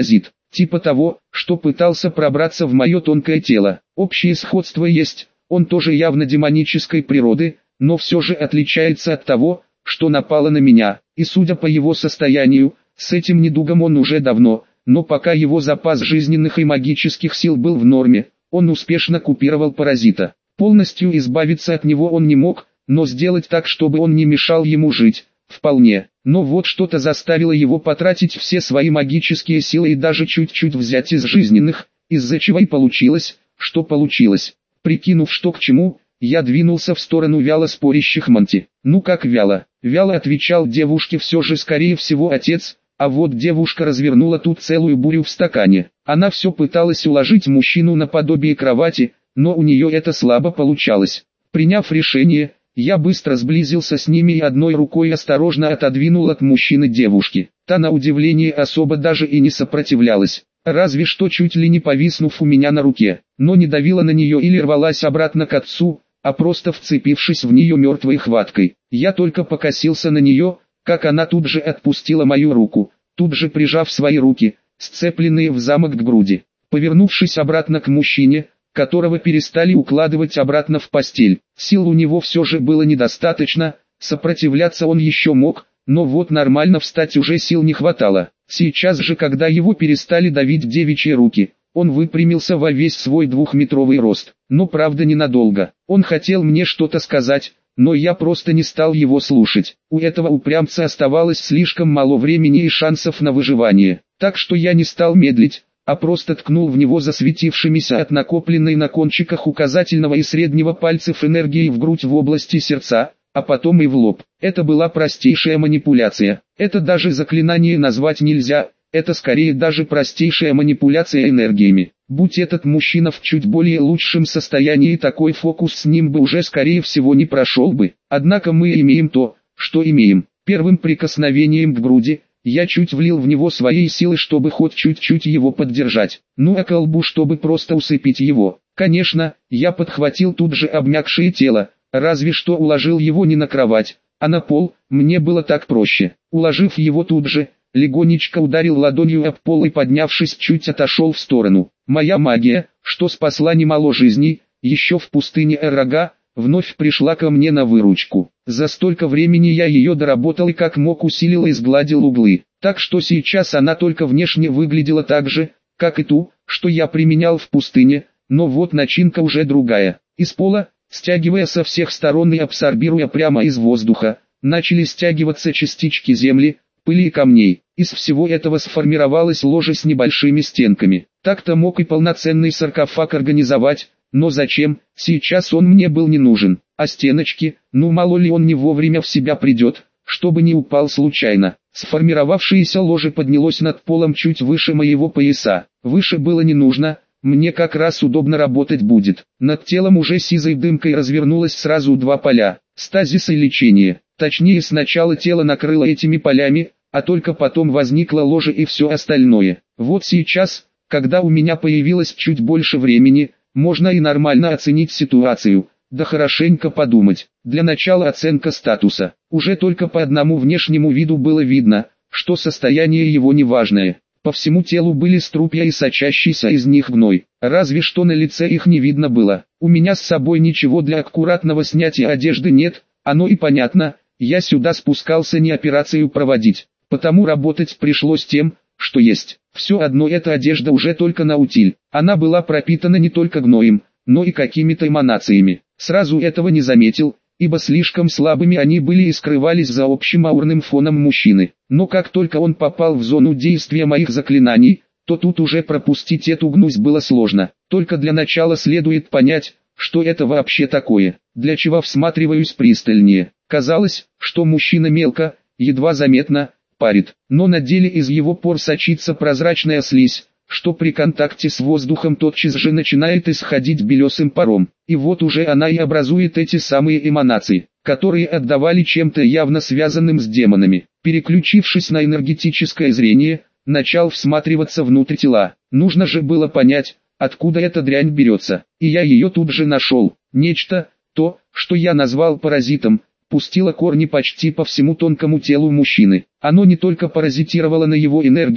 типа того, что пытался пробраться в мое тонкое тело. Общее сходство есть, он тоже явно демонической природы, но все же отличается от того, что напало на меня, и судя по его состоянию, с этим недугом он уже давно, но пока его запас жизненных и магических сил был в норме, он успешно купировал паразита. Полностью избавиться от него он не мог, но сделать так, чтобы он не мешал ему жить, вполне. Но вот что-то заставило его потратить все свои магические силы и даже чуть-чуть взять из жизненных, из-за чего и получилось, что получилось. Прикинув, что к чему, я двинулся в сторону вяло спорящих Монти. Ну как вяло? Вяло отвечал девушке все же скорее всего отец, а вот девушка развернула тут целую бурю в стакане. Она все пыталась уложить мужчину наподобие кровати, но у нее это слабо получалось. Приняв решение, я быстро сблизился с ними и одной рукой осторожно отодвинул от мужчины девушки. Та на удивление особо даже и не сопротивлялась, разве что чуть ли не повиснув у меня на руке, но не давила на нее или рвалась обратно к отцу, а просто вцепившись в нее мертвой хваткой. Я только покосился на нее, как она тут же отпустила мою руку, тут же прижав свои руки, сцепленные в замок к груди. Повернувшись обратно к мужчине, которого перестали укладывать обратно в постель. Сил у него все же было недостаточно, сопротивляться он еще мог, но вот нормально встать уже сил не хватало. Сейчас же, когда его перестали давить девичьи руки, он выпрямился во весь свой 2-метровый рост. Но правда ненадолго. Он хотел мне что-то сказать, но я просто не стал его слушать. У этого упрямца оставалось слишком мало времени и шансов на выживание. Так что я не стал медлить, а просто ткнул в него засветившимися от накопленной на кончиках указательного и среднего пальцев энергии в грудь в области сердца, а потом и в лоб. Это была простейшая манипуляция. Это даже заклинание назвать нельзя, это скорее даже простейшая манипуляция энергиями. Будь этот мужчина в чуть более лучшем состоянии, такой фокус с ним бы уже скорее всего не прошел бы. Однако мы имеем то, что имеем. Первым прикосновением к груди я чуть влил в него своей силы, чтобы хоть чуть-чуть его поддержать. Ну а колбу, чтобы просто усыпить его. Конечно, я подхватил тут же обмякшее тело, разве что уложил его не на кровать, а на пол. Мне было так проще. Уложив его тут же, легонечко ударил ладонью об пол и, поднявшись, чуть отошел в сторону. Моя магия, что спасла немало жизней, еще в пустыне Эррага, вновь пришла ко мне на выручку. За столько времени я ее доработал и как мог усилил и сгладил углы, так что сейчас она только внешне выглядела так же, как и ту, что я применял в пустыне, но вот начинка уже другая. Из пола, стягивая со всех сторон и абсорбируя прямо из воздуха, начали стягиваться частички земли, пыли и камней. Из всего этого сформировалось ложе с небольшими стенками. Так-то мог и полноценный саркофаг организовать, но зачем, сейчас он мне был не нужен. А стеночки, ну мало ли он не вовремя в себя придет, чтобы не упал случайно. Сформировавшееся ложе поднялось над полом чуть выше моего пояса. Выше было не нужно, мне как раз удобно работать будет. Над телом уже сизой дымкой развернулось сразу два поля, стазис и лечение. Точнее, сначала тело накрыло этими полями, а только потом возникло ложе и все остальное. Вот сейчас, когда у меня появилось чуть больше времени, можно и нормально оценить ситуацию, да хорошенько подумать. Для начала оценка статуса. Уже только по одному внешнему виду было видно, что состояние его неважное. По всему телу были струпья и сочащийся из них гной. Разве что на лице их не видно было. У меня с собой ничего для аккуратного снятия одежды нет, оно и понятно, я сюда спускался не операцию проводить. Потому работать пришлось тем, что есть. Все одно эта одежда уже только на утиль. Она была пропитана не только гноем, но и какими-то эманациями. Сразу этого не заметил, ибо слишком слабыми они были и скрывались за общим аурным фоном мужчины. Но как только он попал в зону действия моих заклинаний, то тут уже пропустить эту гнусь было сложно. Только для начала следует понять, что это вообще такое, для чего всматриваюсь пристальнее. Казалось, что мужчина мелко, едва заметно, парит, но на деле из его пор сочится прозрачная слизь, что при контакте с воздухом тотчас же начинает исходить белесым паром. И вот уже она и образует эти самые эманации, которые отдавали чем-то явно связанным с демонами. Переключившись на энергетическое зрение, начал всматриваться внутрь тела. Нужно же было понять, откуда эта дрянь берется. И я ее тут же нашел. Нечто, то, что я назвал паразитом, пустило корни почти по всему тонкому телу мужчины. Оно не только паразитировало на его энергии,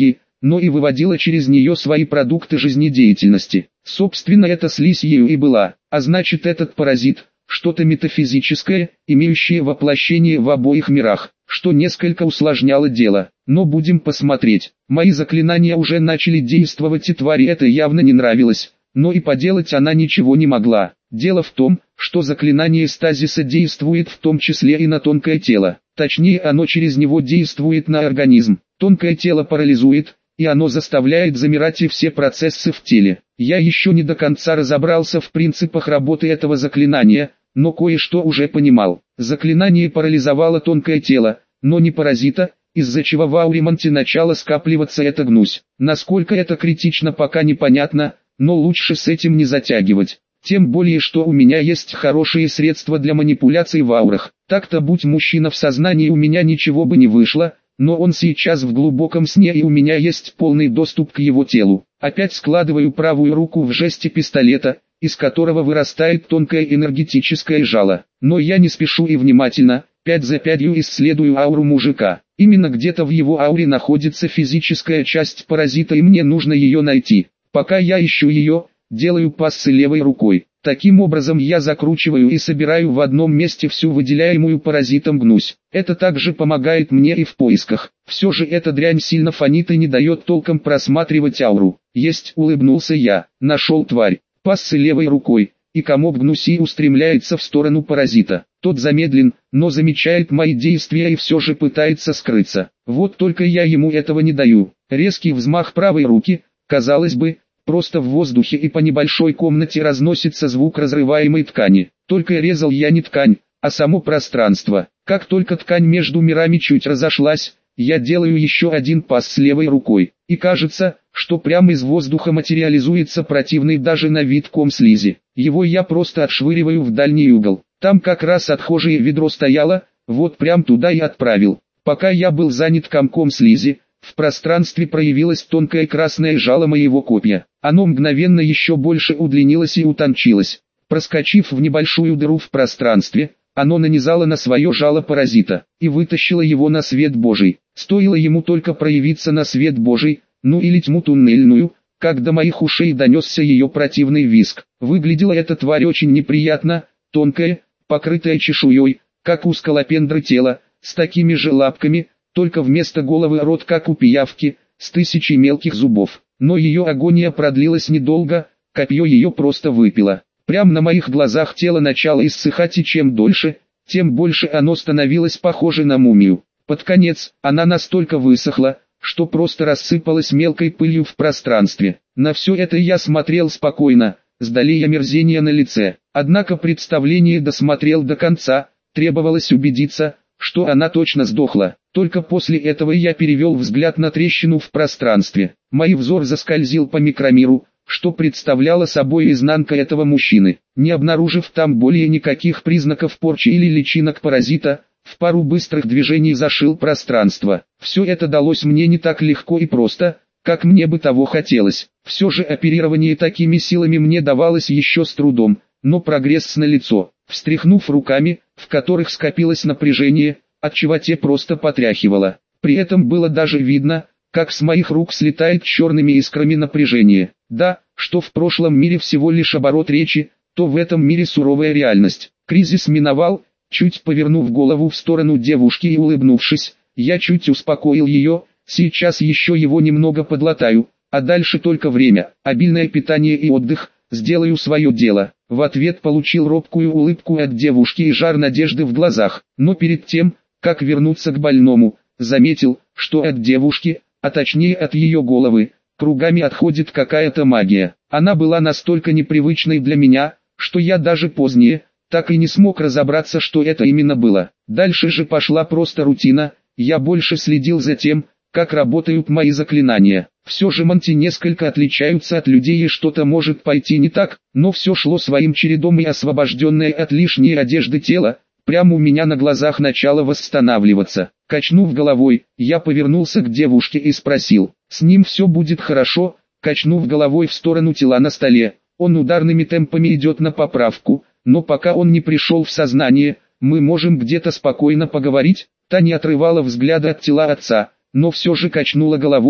но и выводила через нее свои продукты жизнедеятельности. Собственно, эта слизь ею и была, а значит этот паразит – что-то метафизическое, имеющее воплощение в обоих мирах, что несколько усложняло дело. Но будем посмотреть. Мои заклинания уже начали действовать, и твари это явно не нравилось, но и поделать она ничего не могла. Дело в том, что заклинание стазиса действует в том числе и на тонкое тело. Точнее, оно через него действует на организм. Тонкое тело парализует, и оно заставляет замирать и все процессы в теле. Я еще не до конца разобрался в принципах работы этого заклинания, но кое-что уже понимал. Заклинание парализовало тонкое тело, но не паразита, из-за чего в ауре Монти начала скапливаться эта гнусь. Насколько это критично, пока непонятно, но лучше с этим не затягивать. Тем более, что у меня есть хорошие средства для манипуляций в аурах. Так-то будь мужчина в сознании, у меня ничего бы не вышло, но он сейчас в глубоком сне, и у меня есть полный доступ к его телу. Опять складываю правую руку в жесте пистолета, из которого вырастает тонкое энергетическое жало. Но я не спешу и внимательно, 5 за 5 исследую ауру мужика. Именно где-то в его ауре находится физическая часть паразита, и мне нужно ее найти. Пока я ищу ее, делаю пассы левой рукой. Таким образом я закручиваю и собираю в одном месте всю выделяемую паразитом гнусь. Это также помогает мне и в поисках. Все же эта дрянь сильно фонит и не дает толком просматривать ауру. Есть, улыбнулся я, нашел тварь. Пассы левой рукой, и комок гнуси устремляется в сторону паразита. Тот замедлен, но замечает мои действия и все же пытается скрыться. Вот только я ему этого не даю. Резкий взмах правой руки, казалось бы, просто в воздухе, и по небольшой комнате разносится звук разрываемой ткани. Только резал я не ткань, а само пространство. Как только ткань между мирами чуть разошлась, я делаю еще один пас с левой рукой. И кажется, что прямо из воздуха материализуется противный даже на вид ком слизи. Его я просто отшвыриваю в дальний угол. Там как раз отхожее ведро стояло, вот прям туда и отправил. Пока я был занят комком слизи, в пространстве проявилось тонкое красное жало моего копья. Оно мгновенно еще больше удлинилось и утончилось. Проскочив в небольшую дыру в пространстве, оно нанизало на свое жало паразита и вытащило его на свет Божий. Стоило ему только проявиться на свет Божий, ну или тьму туннельную, как до моих ушей донесся ее противный визг. Выглядела эта тварь очень неприятно, тонкая, покрытая чешуей, как у скалопендры тело, с такими же лапками, только вместо головы рот как у пиявки, с тысячей мелких зубов. Но ее агония продлилась недолго, копье ее просто выпило. Прямо на моих глазах тело начало иссыхать, и чем дольше, тем больше оно становилось похоже на мумию. Под конец, она настолько высохла, что просто рассыпалась мелкой пылью в пространстве. На все это я смотрел спокойно, с долей омерзения на лице. Однако представление досмотрел до конца, требовалось убедиться, что она точно сдохла. Только после этого я перевел взгляд на трещину в пространстве. Мой взор заскользил по микромиру, что представляла собой изнанка этого мужчины. Не обнаружив там более никаких признаков порчи или личинок паразита, в пару быстрых движений зашил пространство. Все это далось мне не так легко и просто, как мне бы того хотелось. Все же оперирование такими силами мне давалось еще с трудом, но прогресс налицо. Встряхнув руками, в которых скопилось напряжение, отчего те просто потряхивало. При этом было даже видно, как с моих рук слетает черными искрами напряжение. Да, что в прошлом мире всего лишь оборот речи, то в этом мире суровая реальность. Кризис миновал. Чуть повернув голову в сторону девушки и улыбнувшись, я чуть успокоил ее. Сейчас еще его немного подлатаю, а дальше только время, обильное питание и отдых. Сделаю свое дело. В ответ получил робкую улыбку от девушки и жар надежды в глазах. Но перед тем, как вернуться к больному, заметил, что от девушки, а точнее от ее головы, кругами отходит какая-то магия. Она была настолько непривычной для меня, что я даже позднее так и не смог разобраться, что это именно было. Дальше же пошла просто рутина, я больше следил за тем, как работают мои заклинания. Все же Монти несколько отличаются от людей, и что-то может пойти не так, но все шло своим чередом, и освобожденное от лишней одежды тело, прямо у меня на глазах начало восстанавливаться. Качнув головой, я повернулся к девушке и спросил: «С ним все будет хорошо?» Качнув головой в сторону тела на столе, он ударными темпами идет на поправку, но пока он не пришел в сознание, мы можем где-то спокойно поговорить. Та не отрывала взгляда от тела отца, но все же качнула головой,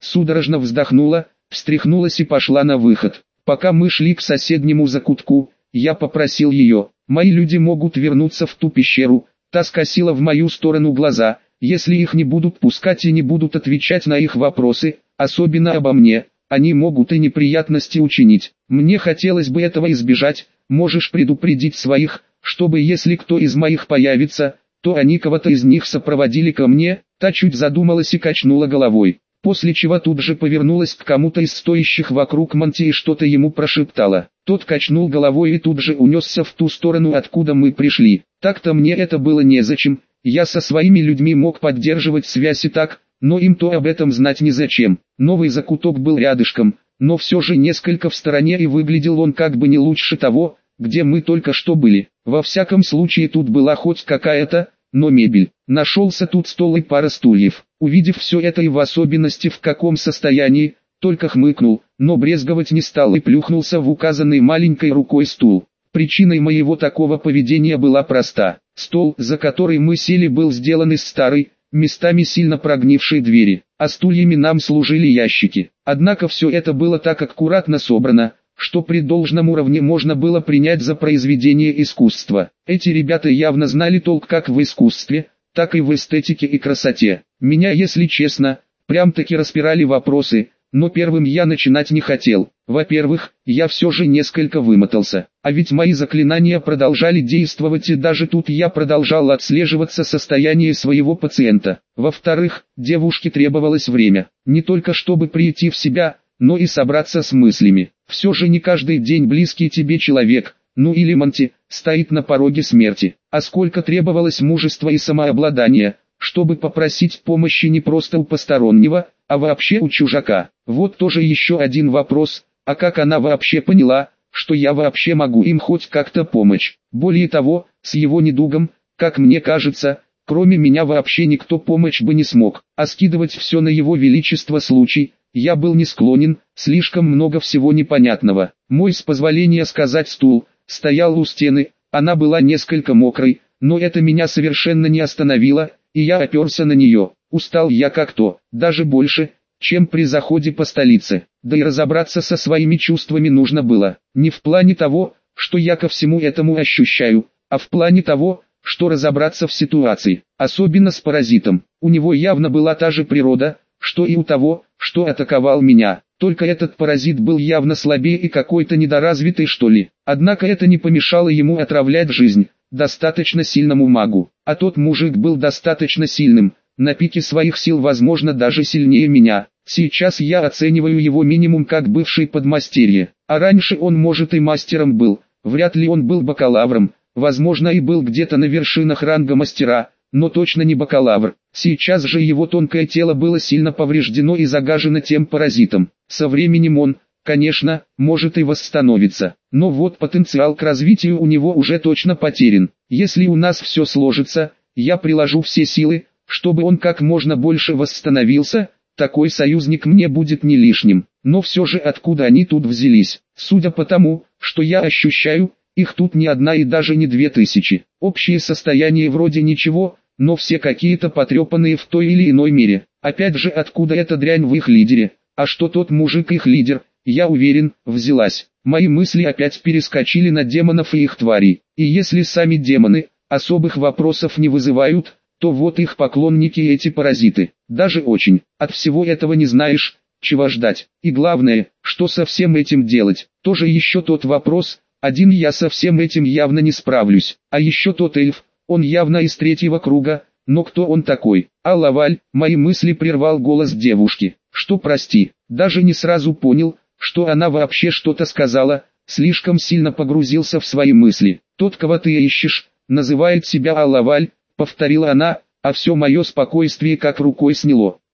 судорожно вздохнула, встряхнулась и пошла на выход. Пока мы шли к соседнему закутку, я попросил ее: «Мои люди могут вернуться в ту пещеру». Та скосила в мою сторону глаза: «Если их не будут пускать и не будут отвечать на их вопросы, особенно обо мне, они могут и неприятности учинить. Мне хотелось бы этого избежать, можешь предупредить своих, чтобы если кто из моих появится, то они кого-то из них сопроводили ко мне». Та чуть задумалась и качнула головой, после чего тут же повернулась к кому-то из стоящих вокруг Монти и что-то ему прошептала. Тот качнул головой и тут же унесся в ту сторону, откуда мы пришли. Так-то мне это было незачем, я со своими людьми мог поддерживать связь и так, но им-то об этом знать незачем. Новый закуток был рядышком, но все же несколько в стороне, и выглядел он как бы не лучше того, где мы только что были. Во всяком случае тут была хоть какая-то, но мебель. Нашелся тут стол и пара стульев. Увидев все это и в особенности в каком состоянии, только хмыкнул, но брезговать не стал и плюхнулся в указанный маленькой рукой стул. Причиной моего такого поведения была проста. Стол, за который мы сели, был сделан из старой, местами сильно прогнившей двери, а стульями нам служили ящики. Однако все это было так аккуратно собрано, что при должном уровне можно было принять за произведение искусства. Эти ребята явно знали толк как в искусстве, так и в эстетике и красоте. Меня, если честно, прям-таки распирали вопросы, но первым я начинать не хотел. Во-первых, я все же несколько вымотался, а ведь мои заклинания продолжали действовать, и даже тут я продолжал отслеживаться состояние своего пациента. Во-вторых, девушке требовалось время, не только чтобы прийти в себя, но и собраться с мыслями. Все же не каждый день близкий тебе человек, ну или Монти, стоит на пороге смерти. А сколько требовалось мужества и самообладания, чтобы попросить помощи не просто у постороннего, а вообще у чужака. Вот тоже еще один вопрос: а как она вообще поняла, что я вообще могу им хоть как-то помочь? Более того, с его недугом, как мне кажется, кроме меня вообще никто помочь бы не смог, а скидывать все на его величество случай я был не склонен, слишком много всего непонятного. Мой, с позволения сказать, стул стоял у стены, она была несколько мокрой, но это меня совершенно не остановило, и я оперся на нее. Устал я как-то, даже больше, чем при заходе по столице, да и разобраться со своими чувствами нужно было. Не в плане того, что я ко всему этому ощущаю, а в плане того, что разобраться в ситуации, особенно с паразитом. У него явно была та же природа, что и у того, что атаковал меня, только этот паразит был явно слабее и какой-то недоразвитый, что ли. Однако это не помешало ему отравлять жизнь достаточно сильному магу, а тот мужик был достаточно сильным, на пике своих сил, возможно даже сильнее меня. Сейчас я оцениваю его минимум как бывший подмастерье, а раньше он может и мастером был, вряд ли он был бакалавром, возможно и был где-то на вершинах ранга мастера, но точно не бакалавр. Сейчас же его тонкое тело было сильно повреждено и загажено тем паразитом. Со временем он, конечно, может и восстановиться, но вот потенциал к развитию у него уже точно потерян. Если у нас все сложится, я приложу все силы, чтобы он как можно больше восстановился. Такой союзник мне будет не лишним. Но все же откуда они тут взялись? Судя по тому, что я ощущаю, их тут не одна и даже не 2000. Общее состояние вроде ничего, но все какие-то потрепанные в той или иной мере. Опять же, откуда эта дрянь в их лидере? А что тот мужик их лидер, я уверен, взялась. Мои мысли опять перескочили на демонов и их тварей. И если сами демоны особых вопросов не вызывают, то вот их поклонники и эти паразиты. Даже очень. От всего этого не знаешь, чего ждать. И главное, что со всем этим делать. Тоже еще тот вопрос. Один я со всем этим явно не справлюсь. А еще тот эльф, он явно из третьего круга, но кто он такой? А Лаваль, мои мысли прервал голос девушки. Что, прости, даже не сразу понял, что она вообще что-то сказала, слишком сильно погрузился в свои мысли. Тот, кого ты ищешь, называет себя Алаваль, повторила она, а все мое спокойствие как рукой сняло.